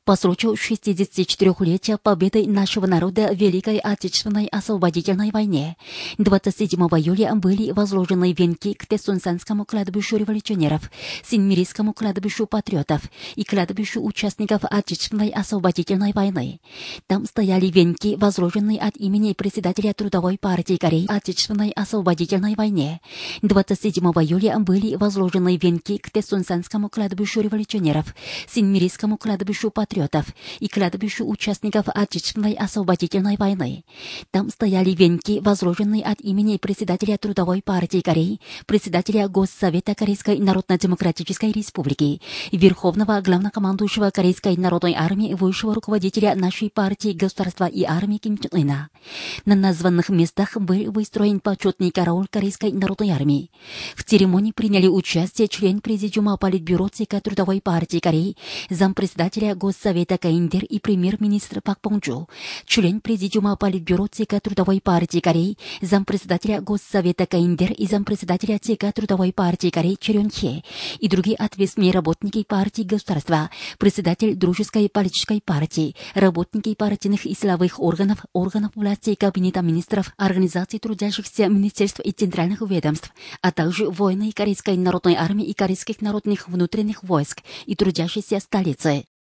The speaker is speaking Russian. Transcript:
По случаю 64-летия победы нашего народа в Великой Отечественной освободительной войне 27 июля были возложены венки к Тесунсанскому кладбищу революционеров, Синмирийскому кладбищу патриотов и кладбищу участников Отечественной освободительной войны. Там стояли венки, возложенные от имени председателя Трудовой партии Кореи Отечественной освободительной войне. 27 июля были возложены венки к Тесунсанскому кладбищу революционеров, Синмирийскому кладбищу патриотов и кладбищу участников Отечественной освободительной войны. Там стояли венки, возложенные от имени председателя Трудовой партии Кореи, председателя Госсовета Корейской Народно-Демократической Республики, Верховного главнокомандующего Корейской народной армии, высшего руководителя нашей партии, государства и армии Ким Чен Ына. На названных местах был выстроен почетный караул Корейской народной армии. В церемонии приняли участие член Президиума Политбюро ЦК Трудовой партии Кореи, зампредседателя Госсовета КНДР и премьер-министр Пак Бончу, член Президиума Политбюро ЦК Трудовой партии Кореи, зампредседателя Госсовета КНДР и зампредседателя ЦК Трудовой партии Кореи Чорён Хе и другие ответственные работники партии государства, председатель Дружеской политической партии, работники партийных и силовых органов, органов власти, кабинета министров, организаций трудящихся, министерств и центральных ведомств, а также воины Корейской народной армии и корейских народных внутренних войск и трудящиеся столицы.